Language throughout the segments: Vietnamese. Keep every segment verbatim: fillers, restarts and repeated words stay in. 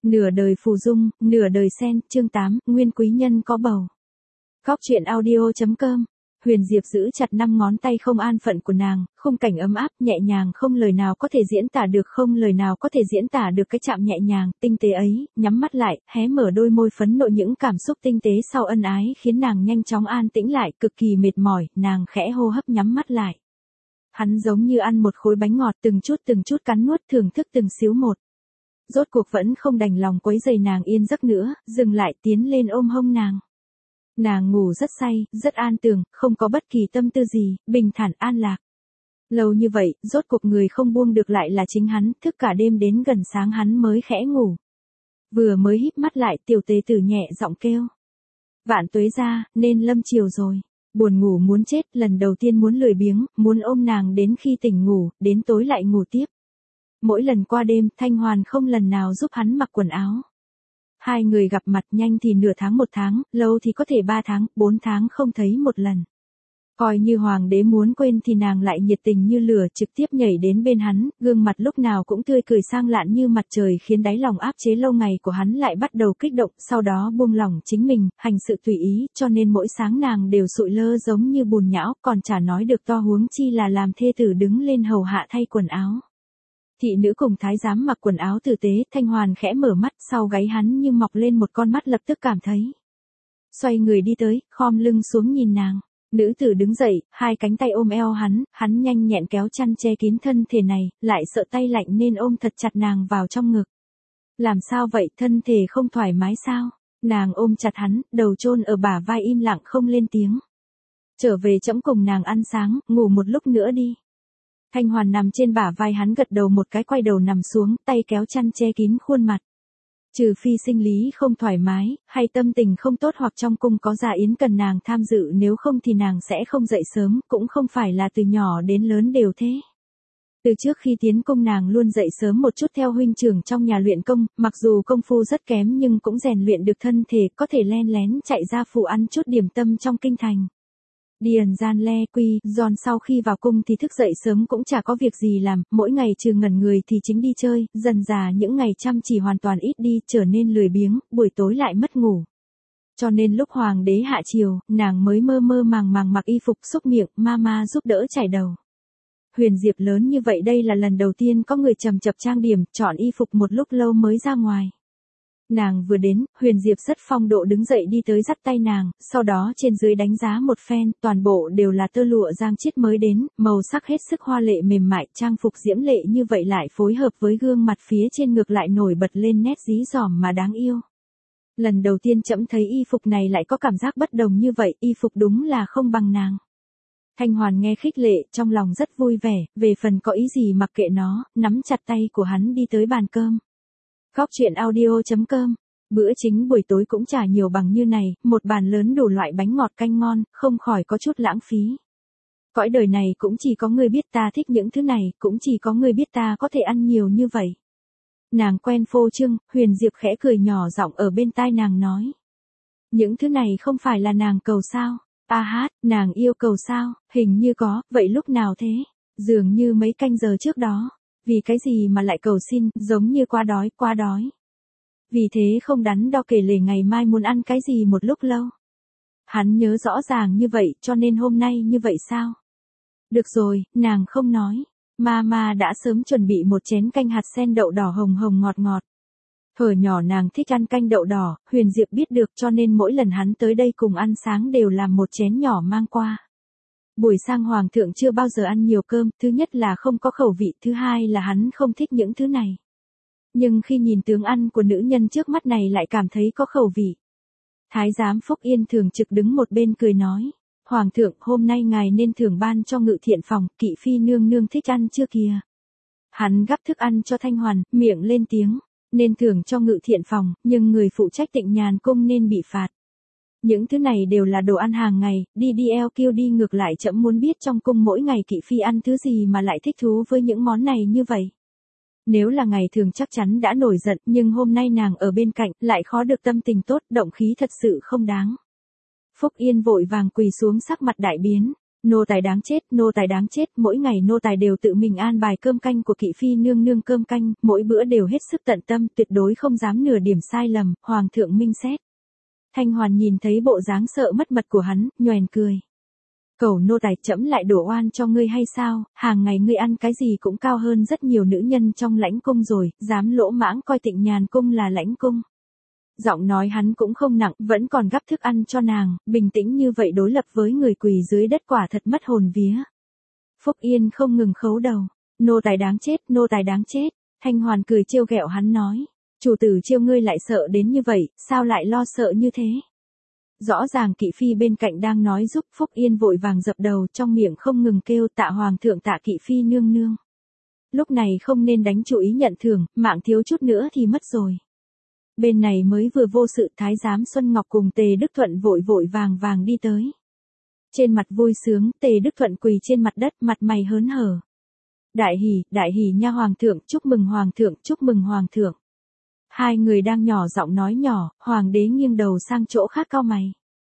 Nửa đời phù dung, nửa đời sen, chương tám, nguyên quý nhân có bầu. Góc truyện audio chấm com. Huyền Diệp giữ chặt năm ngón tay không an phận của nàng, khung cảnh ấm áp, nhẹ nhàng không lời nào có thể diễn tả được, không lời nào có thể diễn tả được cái chạm nhẹ nhàng, tinh tế ấy, nhắm mắt lại, hé mở đôi môi phấn nộ, những cảm xúc tinh tế sau ân ái khiến nàng nhanh chóng an tĩnh lại, cực kỳ mệt mỏi, nàng khẽ hô hấp nhắm mắt lại. Hắn giống như ăn một khối bánh ngọt, từng chút từng chút cắn nuốt, thưởng thức từng xíu một. Rốt cuộc vẫn không đành lòng quấy rầy nàng yên giấc nữa, dừng lại tiến lên ôm hông nàng. Nàng ngủ rất say, rất an tường, không có bất kỳ tâm tư gì, bình thản an lạc. Lâu như vậy, rốt cuộc người không buông được lại là chính hắn, thức cả đêm đến gần sáng hắn mới khẽ ngủ. Vừa mới híp mắt lại, tiểu tế tử nhẹ giọng kêu. Vạn tuế ra, nên lâm chiều rồi. Buồn ngủ muốn chết, lần đầu tiên muốn lười biếng, muốn ôm nàng đến khi tỉnh ngủ, đến tối lại ngủ tiếp. Mỗi lần qua đêm, Thanh Hoàn không lần nào giúp hắn mặc quần áo. Hai người gặp mặt nhanh thì nửa tháng một tháng, lâu thì có thể ba tháng, bốn tháng không thấy một lần. Coi như hoàng đế muốn quên thì nàng lại nhiệt tình như lửa, trực tiếp nhảy đến bên hắn, gương mặt lúc nào cũng tươi cười sang lạn như mặt trời, khiến đáy lòng áp chế lâu ngày của hắn lại bắt đầu kích động, sau đó buông lỏng chính mình, hành sự tùy ý, cho nên mỗi sáng nàng đều sụi lơ giống như bùn nhão, còn chả nói được to huống chi là làm thê tử đứng lên hầu hạ thay quần áo. Thị nữ cùng thái giám mặc quần áo tử tế, Thanh Hoàn khẽ mở mắt, sau gáy hắn như mọc lên một con mắt, lập tức cảm thấy. Xoay người đi tới, khom lưng xuống nhìn nàng. Nữ tử đứng dậy, hai cánh tay ôm eo hắn, hắn nhanh nhẹn kéo chăn che kín thân thể này, lại sợ tay lạnh nên ôm thật chặt nàng vào trong ngực. Làm sao vậy, thân thể không thoải mái sao? Nàng ôm chặt hắn, đầu chôn ở bả vai im lặng không lên tiếng. Trở về trẫm cùng nàng ăn sáng, ngủ một lúc nữa đi. Thanh Hoàn nằm trên bả vai hắn gật đầu một cái, quay đầu nằm xuống, tay kéo chăn che kín khuôn mặt. Trừ phi sinh lý không thoải mái, hay tâm tình không tốt hoặc trong cung có gia yến cần nàng tham dự, nếu không thì nàng sẽ không dậy sớm, cũng không phải là từ nhỏ đến lớn đều thế. Từ trước khi tiến cung nàng luôn dậy sớm một chút theo huynh trưởng trong nhà luyện công, mặc dù công phu rất kém nhưng cũng rèn luyện được thân thể, có thể len lén chạy ra phủ ăn chút điểm tâm trong kinh thành. Điền gian le quy, giòn sau khi vào cung thì thức dậy sớm cũng chả có việc gì làm, mỗi ngày trừ ngẩn người thì chính đi chơi, dần dà những ngày chăm chỉ hoàn toàn ít đi, trở nên lười biếng, buổi tối lại mất ngủ. Cho nên lúc hoàng đế hạ triều, nàng mới mơ mơ màng màng mặc y phục xúc miệng, mama giúp đỡ chải đầu. Huyền Diệp lớn như vậy đây là lần đầu tiên có người chầm chập trang điểm, chọn y phục một lúc lâu mới ra ngoài. Nàng vừa đến, Huyền Diệp rất phong độ đứng dậy đi tới dắt tay nàng, sau đó trên dưới đánh giá một phen, toàn bộ đều là tơ lụa giang chiết mới đến, màu sắc hết sức hoa lệ mềm mại, trang phục diễm lệ như vậy lại phối hợp với gương mặt phía trên ngược lại nổi bật lên nét dí dỏm mà đáng yêu. Lần đầu tiên trẫm thấy y phục này lại có cảm giác bất đồng như vậy, y phục đúng là không bằng nàng. Thanh Hoàn nghe khích lệ, trong lòng rất vui vẻ, về phần có ý gì mặc kệ nó, nắm chặt tay của hắn đi tới bàn cơm. Góc truyện audio chấm com. Bữa chính buổi tối cũng chả nhiều bằng như này, một bàn lớn đủ loại bánh ngọt canh ngon, không khỏi có chút lãng phí. Cõi đời này cũng chỉ có người biết ta thích những thứ này, cũng chỉ có người biết ta có thể ăn nhiều như vậy. Nàng quen phô trương, Huyền Diệp khẽ cười nhỏ giọng ở bên tai nàng nói. Những thứ này không phải là nàng cầu sao? A hát, nàng yêu cầu sao? Hình như có, vậy lúc nào thế? Dường như mấy canh giờ trước đó. Vì cái gì mà lại cầu xin, giống như quá đói, quá đói. Vì thế không đắn đo kể lể ngày mai muốn ăn cái gì một lúc lâu. Hắn nhớ rõ ràng như vậy, cho nên hôm nay như vậy sao? Được rồi, nàng không nói. Mama đã sớm chuẩn bị một chén canh hạt sen đậu đỏ hồng hồng ngọt ngọt. Hồi nhỏ nàng thích ăn canh đậu đỏ, Huyền Diệp biết được cho nên mỗi lần hắn tới đây cùng ăn sáng đều làm một chén nhỏ mang qua. Buổi sang hoàng thượng chưa bao giờ ăn nhiều cơm, thứ nhất là không có khẩu vị, thứ hai là hắn không thích những thứ này. Nhưng khi nhìn tướng ăn của nữ nhân trước mắt này lại cảm thấy có khẩu vị. Thái giám Phúc Yên thường trực đứng một bên cười nói, Hoàng thượng hôm nay ngài nên thưởng ban cho ngự thiện phòng, kỵ phi nương nương thích ăn chưa kìa. Hắn gắp thức ăn cho Thanh Hoàn, miệng lên tiếng, nên thưởng cho ngự thiện phòng, nhưng người phụ trách Tịnh Nhàn cung nên bị phạt. Những thứ này đều là đồ ăn hàng ngày, đi đi eo kêu đi ngược lại trẫm muốn biết trong cung mỗi ngày kỵ phi ăn thứ gì mà lại thích thú với những món này như vậy. Nếu là ngày thường chắc chắn đã nổi giận, nhưng hôm nay nàng ở bên cạnh, lại khó được tâm tình tốt, động khí thật sự không đáng. Phúc Yên vội vàng quỳ xuống sắc mặt đại biến, Nô tài đáng chết, nô tài đáng chết, mỗi ngày nô tài đều tự mình an bài cơm canh của kỵ phi nương nương cơm canh, mỗi bữa đều hết sức tận tâm, tuyệt đối không dám nửa điểm sai lầm, hoàng thượng minh xét. Thanh Hoàn nhìn thấy bộ dáng sợ mất mật của hắn, nhoẻn cười. Cẩu nô tài, trẫm lại đổ oan cho ngươi hay sao, hàng ngày ngươi ăn cái gì cũng cao hơn rất nhiều nữ nhân trong lãnh cung rồi, dám lỗ mãng coi Tịnh Nhàn cung là lãnh cung. Giọng nói hắn cũng không nặng, vẫn còn gắp thức ăn cho nàng, bình tĩnh như vậy đối lập với người quỳ dưới đất quả thật mất hồn vía. Phúc Yên không ngừng khấu đầu, nô tài đáng chết, nô tài đáng chết. Thanh Hoàn cười trêu ghẹo hắn nói, chủ tử trêu ngươi lại sợ đến như vậy, sao lại lo sợ như thế? Rõ ràng kỵ phi bên cạnh đang nói giúp. Phúc Yên vội vàng dập đầu, trong miệng không ngừng kêu tạ hoàng thượng, tạ kỵ phi nương nương. Lúc này không nên đánh chủ ý nhận thưởng, mạng thiếu chút nữa thì mất rồi. Bên này mới vừa vô sự, thái giám Xuân Ngọc cùng Tề Đức Thuận vội vội vàng vàng đi tới. Trên mặt vui sướng, Tề Đức Thuận quỳ trên mặt đất, mặt mày hớn hở. Đại hỉ, đại hỉ nha hoàng thượng, chúc mừng hoàng thượng, chúc mừng hoàng thượng. Hai người đang nhỏ giọng nói nhỏ, hoàng đế nghiêng đầu sang chỗ khác cau mày.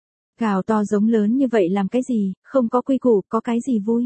Gào to giống lớn như vậy làm cái gì, không có quy củ, có cái gì vui.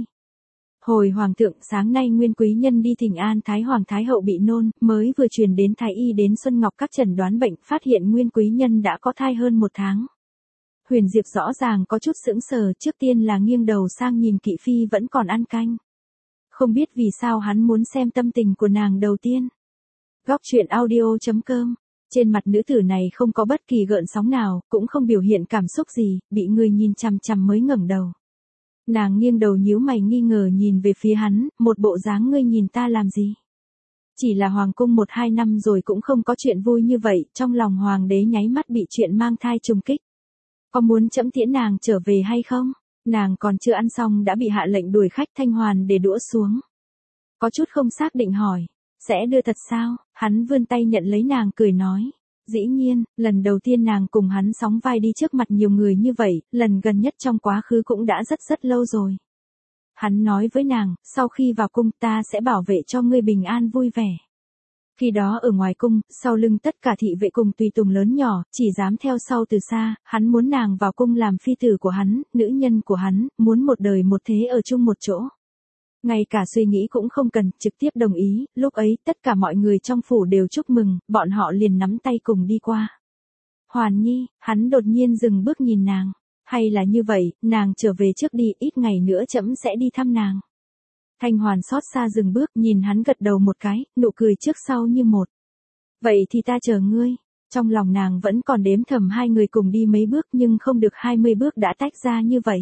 Hồi hoàng thượng, sáng nay Nguyên quý nhân đi thỉnh an Thái hoàng thái hậu bị nôn, mới vừa truyền đến thái y đến Xuân Ngọc các chẩn đoán bệnh, phát hiện Nguyên quý nhân đã có thai hơn một tháng. Huyền Diệp rõ ràng có chút sững sờ, trước tiên là nghiêng đầu sang nhìn kỵ phi vẫn còn ăn canh. Không biết vì sao hắn muốn xem tâm tình của nàng đầu tiên. Góc truyện audio chấm com. Trên mặt nữ tử này không có bất kỳ gợn sóng nào, cũng không biểu hiện cảm xúc gì, bị người nhìn chằm chằm mới ngẩng đầu. Nàng nghiêng đầu nhíu mày nghi ngờ nhìn về phía hắn, một bộ dáng ngươi nhìn ta làm gì? Chỉ là hoàng cung một hai năm rồi cũng không có chuyện vui như vậy, trong lòng hoàng đế nháy mắt bị chuyện mang thai trùng kích. Có muốn trẫm tiễn nàng trở về hay không? Nàng còn chưa ăn xong đã bị hạ lệnh đuổi khách. Thanh Hoàn để đũa xuống. Có chút không xác định hỏi, sẽ đưa thật sao? Hắn vươn tay nhận lấy nàng cười nói. Dĩ nhiên, lần đầu tiên nàng cùng hắn sóng vai đi trước mặt nhiều người như vậy, lần gần nhất trong quá khứ cũng đã rất rất lâu rồi. Hắn nói với nàng, sau khi vào cung ta sẽ bảo vệ cho ngươi bình an vui vẻ. Khi đó ở ngoài cung, sau lưng tất cả thị vệ cùng tùy tùng lớn nhỏ, chỉ dám theo sau từ xa, hắn muốn nàng vào cung làm phi tử của hắn, nữ nhân của hắn, muốn một đời một thế ở chung một chỗ. Ngay cả suy nghĩ cũng không cần, trực tiếp đồng ý, lúc ấy tất cả mọi người trong phủ đều chúc mừng, bọn họ liền nắm tay cùng đi qua. Hoàn Nhi, hắn đột nhiên dừng bước nhìn nàng, hay là như vậy, nàng trở về trước đi, ít ngày nữa trẫm sẽ đi thăm nàng. Thanh Hoàn xót xa dừng bước, nhìn hắn gật đầu một cái, nụ cười trước sau như một. Vậy thì ta chờ ngươi. Trong lòng nàng vẫn còn đếm thầm hai người cùng đi mấy bước nhưng không được hai mươi bước đã tách ra như vậy.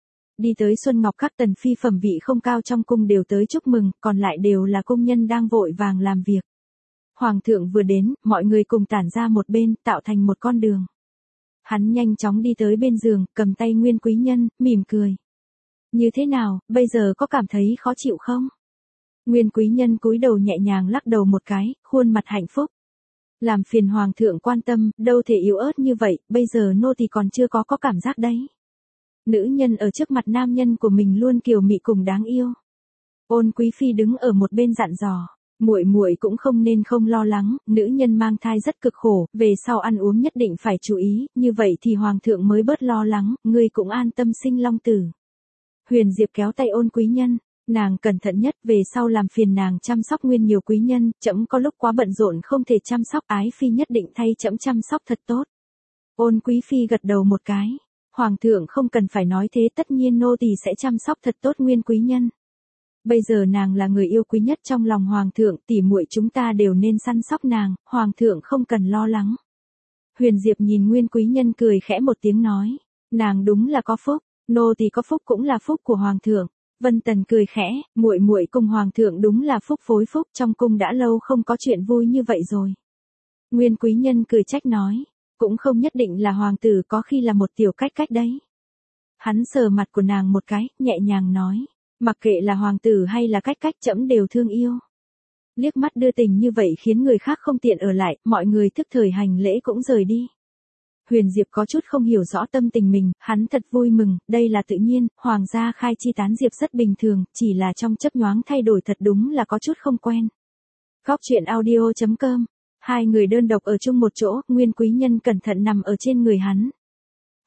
Đi tới Xuân Ngọc các tần phi phẩm vị không cao trong cung đều tới chúc mừng, còn lại đều là công nhân đang vội vàng làm việc. Hoàng thượng vừa đến, mọi người cùng tản ra một bên, tạo thành một con đường. Hắn nhanh chóng đi tới bên giường, cầm tay Nguyên quý nhân, mỉm cười. Như thế nào, bây giờ có cảm thấy khó chịu không? Nguyên quý nhân cúi đầu nhẹ nhàng lắc đầu một cái, khuôn mặt hạnh phúc. Làm phiền hoàng thượng quan tâm, đâu thể yếu ớt như vậy, bây giờ nô tỳ còn chưa có có cảm giác đấy. Nữ nhân ở trước mặt nam nhân của mình luôn kiều mị cùng đáng yêu. Ôn quý phi đứng ở một bên dặn dò, muội muội cũng không nên không lo lắng, nữ nhân mang thai rất cực khổ, về sau ăn uống nhất định phải chú ý, như vậy thì hoàng thượng mới bớt lo lắng, ngươi cũng an tâm sinh long tử. Huyền Diệp kéo tay ôn quý nhân, nàng cẩn thận nhất, về sau làm phiền nàng chăm sóc Nguyên nhiều quý nhân, trẫm có lúc quá bận rộn không thể chăm sóc, ái phi nhất định thay trẫm chăm sóc thật tốt. Ôn quý phi gật đầu một cái, hoàng thượng không cần phải nói thế, tất nhiên nô tỳ sẽ chăm sóc thật tốt Nguyên quý nhân. Bây giờ nàng là người yêu quý nhất trong lòng hoàng thượng, tỉ muội chúng ta đều nên săn sóc nàng, hoàng thượng không cần lo lắng. Huyền Diệp nhìn Nguyên quý nhân cười khẽ một tiếng nói, nàng đúng là có phúc. Nô tỳ có phúc cũng là phúc của hoàng thượng. Vân Tần cười khẽ, muội muội cùng hoàng thượng đúng là phúc phối phúc, trong cung đã lâu không có chuyện vui như vậy rồi. Nguyên quý nhân cười trách nói, cũng không nhất định là hoàng tử, có khi là một tiểu cách cách đấy. Hắn sờ mặt của nàng một cái, nhẹ nhàng nói, mặc kệ là hoàng tử hay là cách cách trẫm đều thương yêu. Liếc mắt đưa tình như vậy khiến người khác không tiện ở lại, mọi người thức thời hành lễ cũng rời đi. Huyền Diệp có chút không hiểu rõ tâm tình mình, hắn thật vui mừng, đây là tự nhiên, hoàng gia khai chi tán diệp rất bình thường, chỉ là trong chớp nhoáng thay đổi thật đúng là có chút không quen. Góc truyện audio chấm com. Hai người đơn độc ở chung một chỗ, Nguyên quý nhân cẩn thận nằm ở trên người hắn.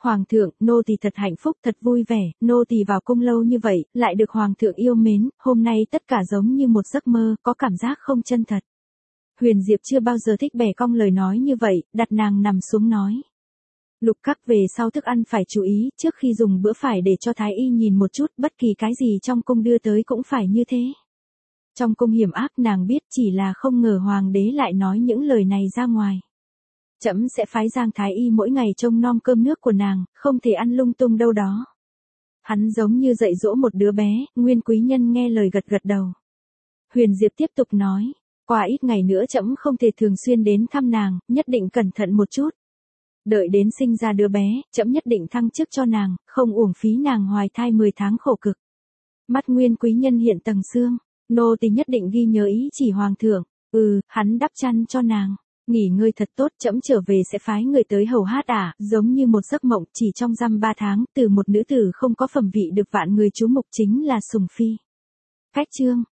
Hoàng thượng, nô tỳ thật hạnh phúc, thật vui vẻ, nô tỳ vào cung lâu như vậy, lại được hoàng thượng yêu mến, hôm nay tất cả giống như một giấc mơ, có cảm giác không chân thật. Huyền Diệp chưa bao giờ thích bẻ cong lời nói như vậy, đặt nàng nằm xuống nói. Lục Khắc, về sau thức ăn phải chú ý, trước khi dùng bữa phải để cho Thái Y nhìn một chút, bất kỳ cái gì trong cung đưa tới cũng phải như thế. Trong cung hiểm ác nàng biết, chỉ là không ngờ hoàng đế lại nói những lời này ra ngoài. Trẫm sẽ phái Giang Thái Y mỗi ngày trông nom cơm nước của nàng, không thể ăn lung tung đâu đó. Hắn giống như dạy dỗ một đứa bé, Nguyên quý nhân nghe lời gật gật đầu. Huyền Diệp tiếp tục nói, qua ít ngày nữa trẫm không thể thường xuyên đến thăm nàng, nhất định cẩn thận một chút. Đợi đến sinh ra đứa bé, trẫm nhất định thăng chức cho nàng, không uổng phí nàng hoài thai mười tháng khổ cực. Mắt Nguyên quý nhân hiện tầng xương, nô tỳ nhất định ghi nhớ ý chỉ hoàng thượng. Ừ, hắn đắp chăn cho nàng. Nghỉ ngơi thật tốt, trẫm trở về sẽ phái người tới hầu hát ả, giống như một giấc mộng, chỉ trong dăm ba tháng, từ một nữ tử không có phẩm vị được vạn người chú mục chính là Sùng Phi. Khách chương